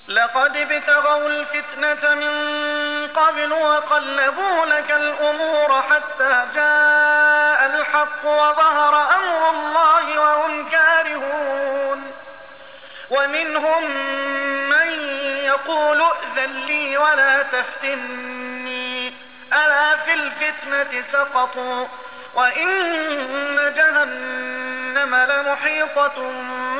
لقد ابتغوا الفتنة من قبل وقلبوا لك الأمور حتى جاء الحق وظهر أمر الله وهم كارهون. ومنهم من يقول ائذن لي ولا تفتني ألا في الفتنة سقطوا وإن جهنم لمحيطة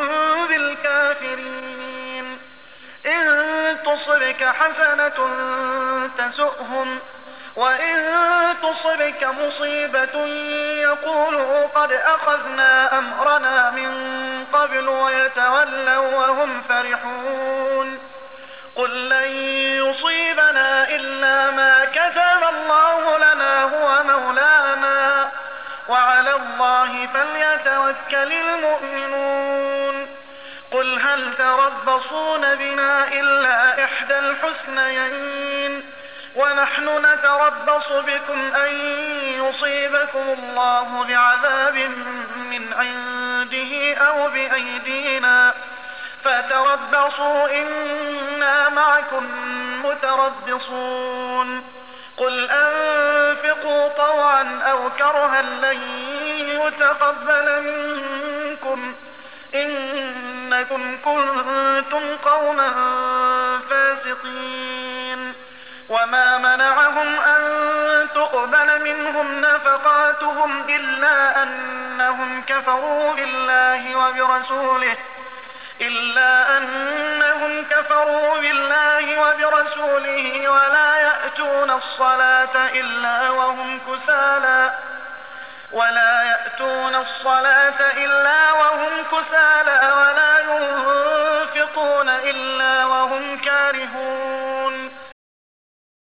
بالكافرين. إن تصبك حسنة تسؤهم وإن تصبك مصيبة يقولوا قد أخذنا أمرنا من قبل ويتولوا وهم فرحون. قل لن يصيبنا إلا ما كتب الله لنا هو مولانا وعلى الله فليتوكل المؤمنون. قل هل تربصون بنا إلا إحدى الحسنيين ونحن نتربص بكم أن يصيبكم الله بعذاب من عنده أو بأيدينا فتربصوا إنا معكم متربصون. قل أنفقوا طوعا أو كرها لن يتقبل منكم إنكم كنتم قوما فاسقين. وما منعهم أن تقبل منهم نفقاتهم إلا أنهم كفروا بالله وبرسوله ولا يأتون الصلاة إلا وهم كسالى ولا ينفقون إلا وهم كارهون.